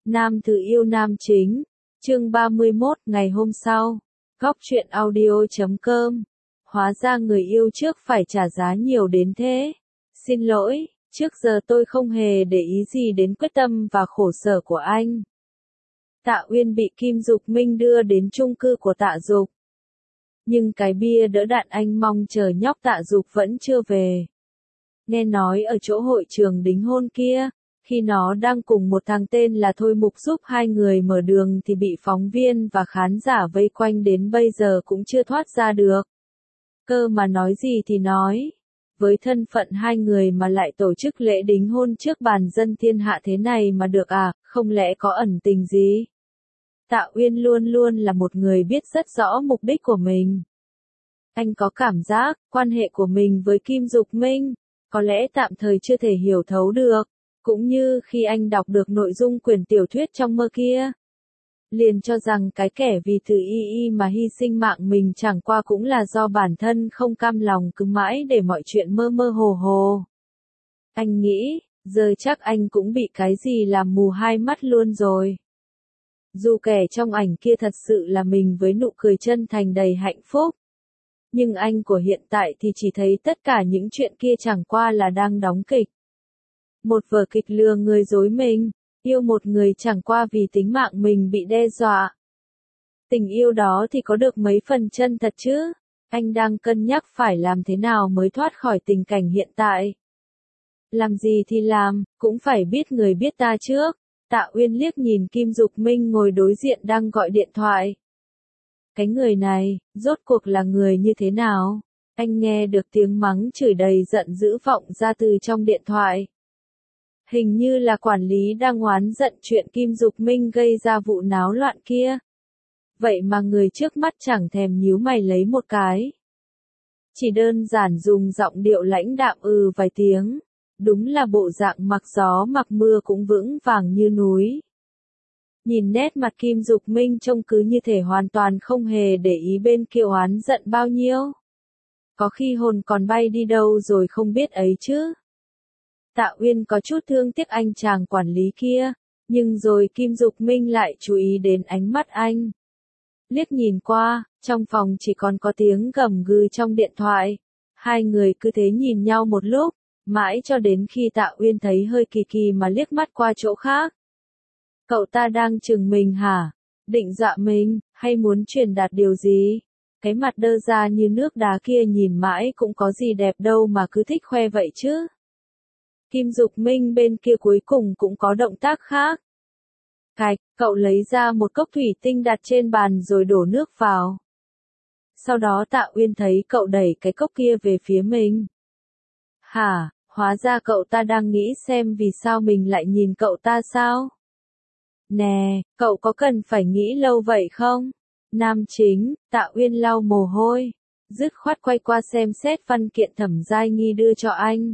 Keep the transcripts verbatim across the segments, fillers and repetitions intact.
Nam Tử yêu nam chính. Chương ba mươi mốt ngày hôm sau. Góc truyện audio chấm com. Hóa ra người yêu trước phải trả giá nhiều đến thế. Xin lỗi, trước giờ tôi không hề để ý gì đến quyết tâm và khổ sở của anh. Tạ Uyên bị Kim Dục Minh đưa đến chung cư của Tạ Dục. Nhưng cái bia đỡ đạn anh mong chờ nhóc Tạ Dục vẫn chưa về. Nghe nói ở chỗ hội trường đính hôn kia, khi nó đang cùng một thằng tên là Thôi Mục giúp hai người mở đường thì bị phóng viên và khán giả vây quanh đến bây giờ cũng chưa thoát ra được. Cơ mà nói gì thì nói, với thân phận hai người mà lại tổ chức lễ đính hôn trước bàn dân thiên hạ thế này mà được à, không lẽ có ẩn tình gì? Tạ Uyên luôn luôn là một người biết rất rõ mục đích của mình. Anh có cảm giác, quan hệ của mình với Kim Dục Minh, có lẽ tạm thời chưa thể hiểu thấu được, cũng như khi anh đọc được nội dung quyển tiểu thuyết trong mơ kia. Liền cho rằng cái kẻ vì từ y y mà hy sinh mạng mình chẳng qua cũng là do bản thân không cam lòng cứ mãi để mọi chuyện mơ mơ hồ hồ. Anh nghĩ, giờ chắc anh cũng bị cái gì làm mù hai mắt luôn rồi. Dù kẻ trong ảnh kia thật sự là mình với nụ cười chân thành đầy hạnh phúc. Nhưng anh của hiện tại thì chỉ thấy tất cả những chuyện kia chẳng qua là đang đóng kịch. Một vở kịch lừa người dối mình, yêu một người chẳng qua vì tính mạng mình bị đe dọa. Tình yêu đó thì có được mấy phần chân thật chứ? Anh đang cân nhắc phải làm thế nào mới thoát khỏi tình cảnh hiện tại. Làm gì thì làm, cũng phải biết người biết ta trước. Tạ Uyên liếc nhìn Kim Dục Minh ngồi đối diện đang gọi điện thoại. Cái người này, rốt cuộc là người như thế nào? Anh nghe được tiếng mắng chửi đầy giận dữ vọng ra từ trong điện thoại. Hình như là quản lý đang oán giận chuyện Kim Dục Minh gây ra vụ náo loạn kia. Vậy mà người trước mắt chẳng thèm nhíu mày lấy một cái. Chỉ đơn giản dùng giọng điệu lãnh đạm ừ vài tiếng. Đúng là bộ dạng mặc gió mặc mưa cũng vững vàng như núi. Nhìn nét mặt Kim Dục Minh trông cứ như thể hoàn toàn không hề để ý bên kia oán giận bao nhiêu. Có khi hồn còn bay đi đâu rồi không biết ấy chứ. Tạ Uyên có chút thương tiếc anh chàng quản lý kia, nhưng rồi Kim Dục Minh lại chú ý đến ánh mắt anh. Liếc nhìn qua, trong phòng chỉ còn có tiếng gầm gừ trong điện thoại. Hai người cứ thế nhìn nhau một lúc, mãi cho đến khi Tạ Uyên thấy hơi kỳ kỳ mà liếc mắt qua chỗ khác. Cậu ta đang chừng mình hả? Định dọa mình, hay muốn truyền đạt điều gì? Cái mặt đơ ra như nước đá kia nhìn mãi cũng có gì đẹp đâu mà cứ thích khoe vậy chứ. Kim Dục Minh bên kia cuối cùng cũng có động tác khác. Cạch, cậu lấy ra một cốc thủy tinh đặt trên bàn rồi đổ nước vào. Sau đó Tạ Uyên thấy cậu đẩy cái cốc kia về phía mình. Hả, hóa ra cậu ta đang nghĩ xem vì sao mình lại nhìn cậu ta sao? Nè, cậu có cần phải nghĩ lâu vậy không? Nam chính, Tạ Uyên lau mồ hôi, dứt khoát quay qua xem xét văn kiện Thẩm Giai Nghi đưa cho anh.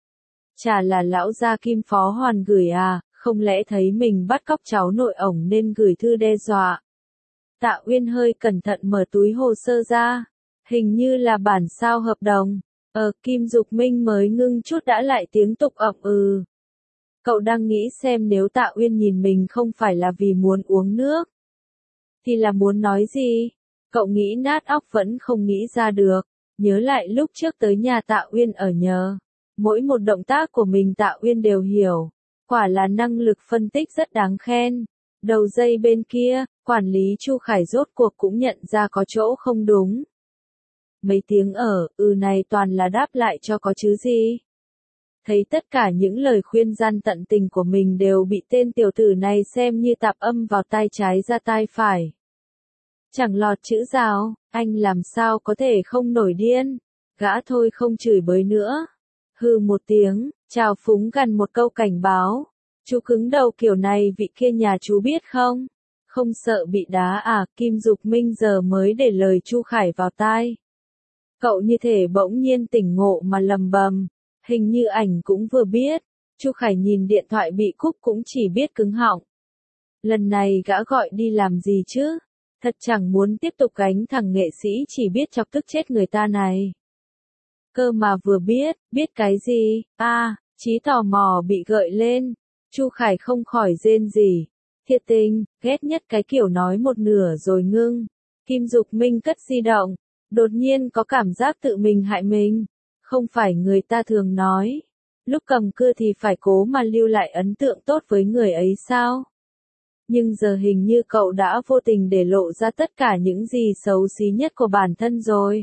Chả là lão gia Kim Phó Hoàn gửi à, không lẽ thấy mình bắt cóc cháu nội ổng nên gửi thư đe dọa. Tạ Uyên hơi cẩn thận mở túi hồ sơ ra, hình như là bản sao hợp đồng. Ờ, Kim Dục Minh mới ngưng chút đã lại tiếng tục ậm ừ. Cậu đang nghĩ xem nếu Tạ Uyên nhìn mình không phải là vì muốn uống nước, thì là muốn nói gì? Cậu nghĩ nát óc vẫn không nghĩ ra được, nhớ lại lúc trước tới nhà Tạ Uyên ở nhờ. Mỗi một động tác của mình Tạ Uyên đều hiểu, quả là năng lực phân tích rất đáng khen. Đầu dây bên kia, quản lý Chu Khải rốt cuộc cũng nhận ra có chỗ không đúng. Mấy tiếng ở, ừ này toàn là đáp lại cho có chứ gì. Thấy tất cả những lời khuyên gian tận tình của mình đều bị tên tiểu tử này xem như tạp âm vào tai trái ra tai phải. Chẳng lọt chữ nào, anh làm sao có thể không nổi điên. Gã thôi không chửi bới nữa. Hừ một tiếng, chào phúng gần một câu cảnh báo. Chú cứng đầu kiểu này vị kia nhà chú biết không? Không sợ bị đá à? Kim Dục Minh giờ mới để lời Chu Khải vào tai. Cậu như thể bỗng nhiên tỉnh ngộ mà lầm bầm. Hình như ảnh cũng vừa biết. Chu Khải nhìn điện thoại bị cúp cũng chỉ biết cứng họng. Lần này gã gọi đi làm gì chứ? Thật chẳng muốn tiếp tục gánh thằng nghệ sĩ chỉ biết chọc tức chết người ta này. Cơ mà vừa biết, biết cái gì? À, trí tò mò bị gợi lên. Chu Khải không khỏi rên rỉ. Thiệt tình, ghét nhất cái kiểu nói một nửa rồi ngưng. Kim Dục Minh cất di động, đột nhiên có cảm giác tự mình hại mình. Không phải người ta thường nói, lúc cầm cưa thì phải cố mà lưu lại ấn tượng tốt với người ấy sao? Nhưng giờ hình như cậu đã vô tình để lộ ra tất cả những gì xấu xí nhất của bản thân rồi.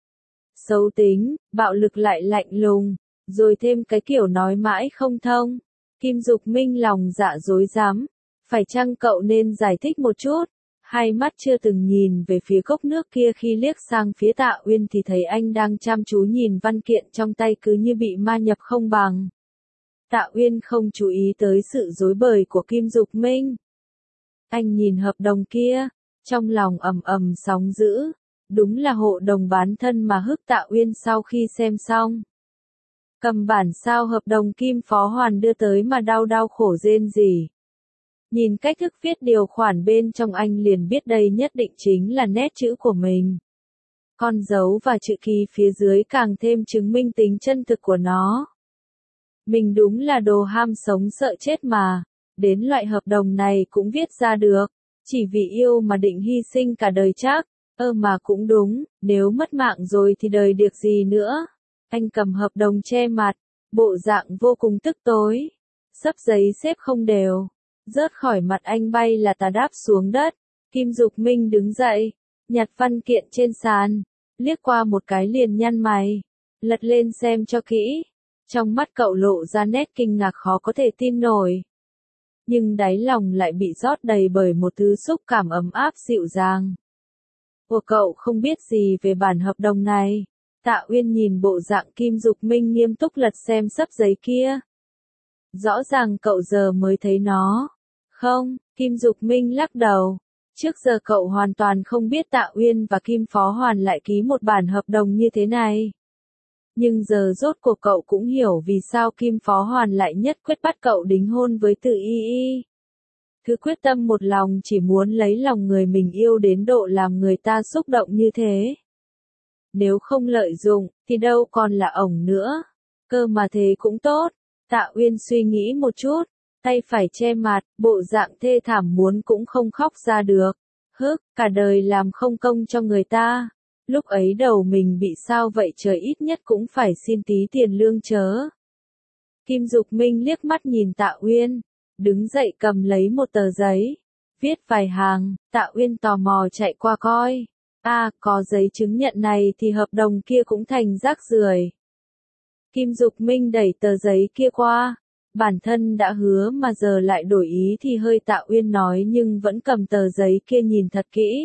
Xấu tính, bạo lực lại lạnh lùng, rồi thêm cái kiểu nói mãi không thông. Kim Dục Minh lòng dạ dối rắm, phải chăng cậu nên giải thích một chút? Hai mắt chưa từng nhìn về phía cốc nước kia, khi liếc sang phía Tạ Uyên thì thấy anh đang chăm chú nhìn văn kiện trong tay, cứ như bị ma nhập không bằng. Tạ Uyên không chú ý tới sự rối bời của Kim Dục Minh. Anh nhìn hợp đồng kia, trong lòng ầm ầm sóng dữ, đúng là hộ đồng bán thân mà hức Tạ Uyên. Sau khi xem xong, cầm bản sao hợp đồng Kim Phó Hoàn đưa tới mà đau đau khổ rên rỉ. Nhìn cách thức viết điều khoản bên trong anh liền biết đây nhất định chính là nét chữ của mình. Con dấu và chữ ký phía dưới càng thêm chứng minh tính chân thực của nó. Mình đúng là đồ ham sống sợ chết mà, đến loại hợp đồng này cũng viết ra được, chỉ vì yêu mà định hy sinh cả đời chắc. Ơ mà cũng đúng, nếu mất mạng rồi thì đời được gì nữa. Anh cầm hợp đồng che mặt, bộ dạng vô cùng tức tối. Xấp giấy xếp không đều, rớt khỏi mặt anh bay là tà đáp xuống đất. Kim Dục Minh đứng dậy, nhặt văn kiện trên sàn, liếc qua một cái liền nhăn mày, lật lên xem cho kỹ. Trong mắt cậu lộ ra nét kinh ngạc khó có thể tin nổi. Nhưng đáy lòng lại bị rót đầy bởi một thứ xúc cảm ấm áp dịu dàng. Ủa, cậu không biết gì về bản hợp đồng này? Tạ Uyên nhìn bộ dạng Kim Dục Minh nghiêm túc lật xem xấp giấy kia. Rõ ràng cậu giờ mới thấy nó. Không, Kim Dục Minh lắc đầu. Trước giờ cậu hoàn toàn không biết Tạ Uyên và Kim Phó Hoàn lại ký một bản hợp đồng như thế này. Nhưng giờ rốt cuộc cậu cũng hiểu vì sao Kim Phó Hoàn lại nhất quyết bắt cậu đính hôn với Từ Y Y. Thứ quyết tâm một lòng chỉ muốn lấy lòng người mình yêu đến độ làm người ta xúc động như thế. Nếu không lợi dụng, thì đâu còn là ổng nữa. Cơ mà thế cũng tốt. Tạ Uyên suy nghĩ một chút, tay phải che mặt, bộ dạng thê thảm muốn cũng không khóc ra được. Hức, cả đời làm không công cho người ta. Lúc ấy đầu mình bị sao vậy trời, ít nhất cũng phải xin tí tiền lương chớ. Kim Dục Minh liếc mắt nhìn Tạ Uyên, đứng dậy cầm lấy một tờ giấy, viết vài hàng. Tạ Uyên tò mò chạy qua coi. À, có giấy chứng nhận này thì hợp đồng kia cũng thành rác rưởi. Kim Dục Minh đẩy tờ giấy kia qua. Bản thân đã hứa mà giờ lại đổi ý thì hơi. Tạ Uyên nói nhưng vẫn cầm tờ giấy kia nhìn thật kỹ.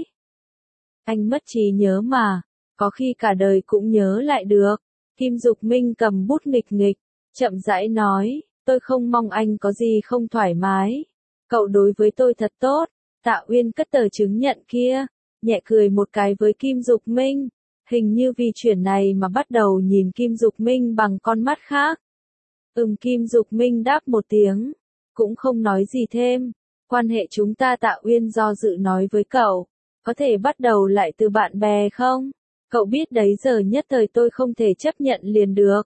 Anh mất trí nhớ mà, có khi cả đời cũng nhớ lại được. Kim Dục Minh cầm bút nghịch nghịch, chậm rãi nói, tôi không mong anh có gì không thoải mái. Cậu đối với tôi thật tốt. Tạ Uyên cất tờ chứng nhận kia, nhẹ cười một cái với Kim Dục Minh. Hình như vì chuyện này mà bắt đầu nhìn Kim Dục Minh bằng con mắt khác. Ừm, Kim Dục Minh đáp một tiếng, cũng không nói gì thêm. Quan hệ chúng ta, Tạ Uyên do dự nói với cậu, có thể bắt đầu lại từ bạn bè không? Cậu biết đấy, giờ nhất thời tôi không thể chấp nhận liền được.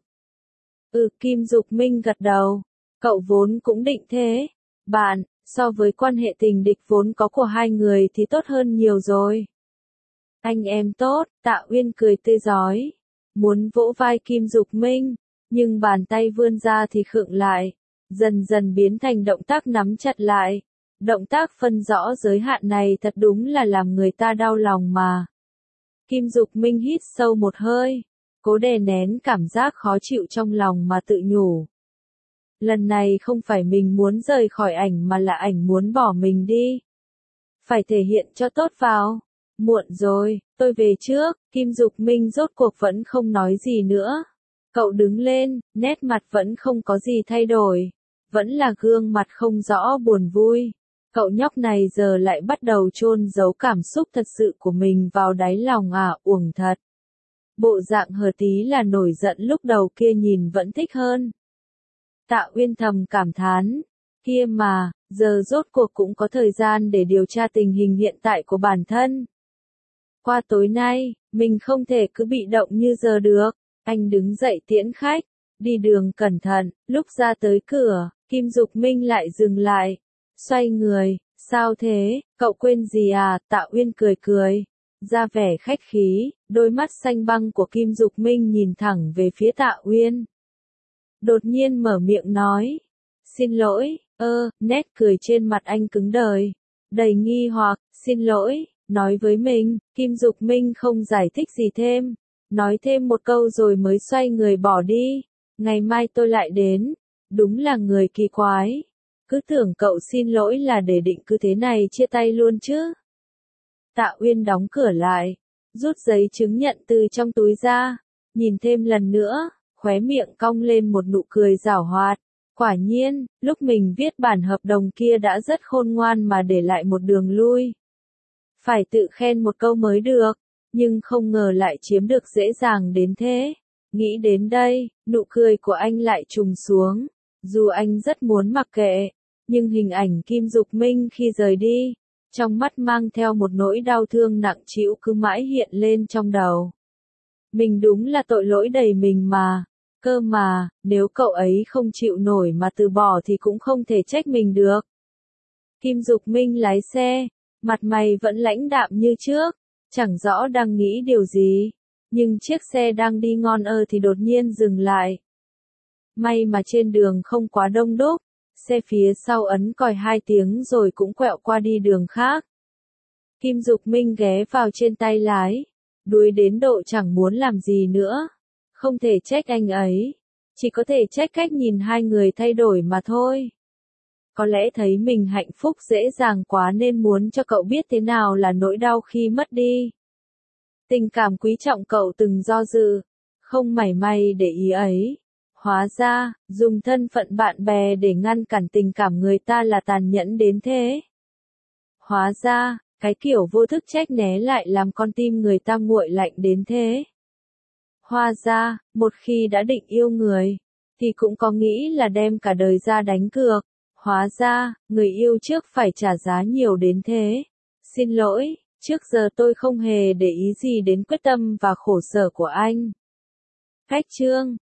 Ừ, Kim Dục Minh gật đầu. Cậu vốn cũng định thế. Bạn, so với quan hệ tình địch vốn có của hai người thì tốt hơn nhiều rồi. Anh em tốt. Tạ Uyên cười tươi rói, muốn vỗ vai Kim Dục Minh, nhưng bàn tay vươn ra thì khựng lại, dần dần biến thành động tác nắm chặt lại. Động tác phân rõ giới hạn này thật đúng là làm người ta đau lòng mà. Kim Dục Minh hít sâu một hơi, cố đè nén cảm giác khó chịu trong lòng mà tự nhủ. Lần này không phải mình muốn rời khỏi ảnh mà là ảnh muốn bỏ mình đi. Phải thể hiện cho tốt vào. Muộn rồi, tôi về trước. Kim Dục Minh rốt cuộc vẫn không nói gì nữa. Cậu đứng lên, nét mặt vẫn không có gì thay đổi. Vẫn là gương mặt không rõ buồn vui. Cậu nhóc này giờ lại bắt đầu chôn giấu cảm xúc thật sự của mình vào đáy lòng à, uổng thật. Bộ dạng hờ tí là nổi giận lúc đầu kia nhìn vẫn thích hơn. Tạ Uyên thầm cảm thán, kia mà, giờ rốt cuộc cũng có thời gian để điều tra tình hình hiện tại của bản thân. Qua tối nay, mình không thể cứ bị động như giờ được. Anh đứng dậy tiễn khách, đi đường cẩn thận. Lúc ra tới cửa, Kim Dục Minh lại dừng lại, xoay người, Sao thế, cậu quên gì à? Tạ Uyên cười cười, ra vẻ khách khí, đôi mắt xanh băng của Kim Dục Minh nhìn thẳng về phía Tạ Uyên. Đột nhiên mở miệng nói, xin lỗi, ơ, nét cười trên mặt anh cứng đời, đầy nghi hoặc, xin lỗi, nói với mình, Kim Dục Minh không giải thích gì thêm, nói thêm một câu rồi mới xoay người bỏ đi, ngày mai tôi lại đến, đúng là người kỳ quái, cứ tưởng cậu xin lỗi là để định cứ thế này chia tay luôn chứ. Tạ Uyên đóng cửa lại, rút giấy chứng nhận từ trong túi ra, nhìn thêm lần nữa, khóe miệng cong lên một nụ cười giảo hoạt. Quả nhiên, lúc mình viết bản hợp đồng kia đã rất khôn ngoan mà để lại một đường lui. Phải tự khen một câu mới được, nhưng không ngờ lại chiếm được dễ dàng đến thế. Nghĩ đến đây, nụ cười của anh lại trùng xuống. Dù anh rất muốn mặc kệ, nhưng hình ảnh Kim Dục Minh khi rời đi, trong mắt mang theo một nỗi đau thương nặng trĩu cứ mãi hiện lên trong đầu. Mình đúng là tội lỗi đầy mình mà. Cơ mà, nếu cậu ấy không chịu nổi mà từ bỏ thì cũng không thể trách mình được. Kim Dục Minh lái xe, mặt mày vẫn lãnh đạm như trước, chẳng rõ đang nghĩ điều gì, nhưng chiếc xe đang đi ngon ơ thì đột nhiên dừng lại. May mà trên đường không quá đông đúc, xe phía sau ấn còi hai tiếng rồi cũng quẹo qua đi đường khác. Kim Dục Minh ghé vào trên tay lái, đuối đến độ chẳng muốn làm gì nữa. Không thể trách anh ấy, chỉ có thể trách cách nhìn hai người thay đổi mà thôi. Có lẽ thấy mình hạnh phúc dễ dàng quá nên muốn cho cậu biết thế nào là nỗi đau khi mất đi. Tình cảm quý trọng cậu từng do dự, không mảy may để ý ấy. Hóa ra, dùng thân phận bạn bè để ngăn cản tình cảm người ta là tàn nhẫn đến thế. Hóa ra, cái kiểu vô thức trách né lại làm con tim người ta nguội lạnh đến thế. Hóa ra, một khi đã định yêu người, thì cũng có nghĩ là đem cả đời ra đánh cược. Hóa ra, người yêu trước phải trả giá nhiều đến thế. Xin lỗi, trước giờ tôi không hề để ý gì đến quyết tâm và khổ sở của anh. Cách chương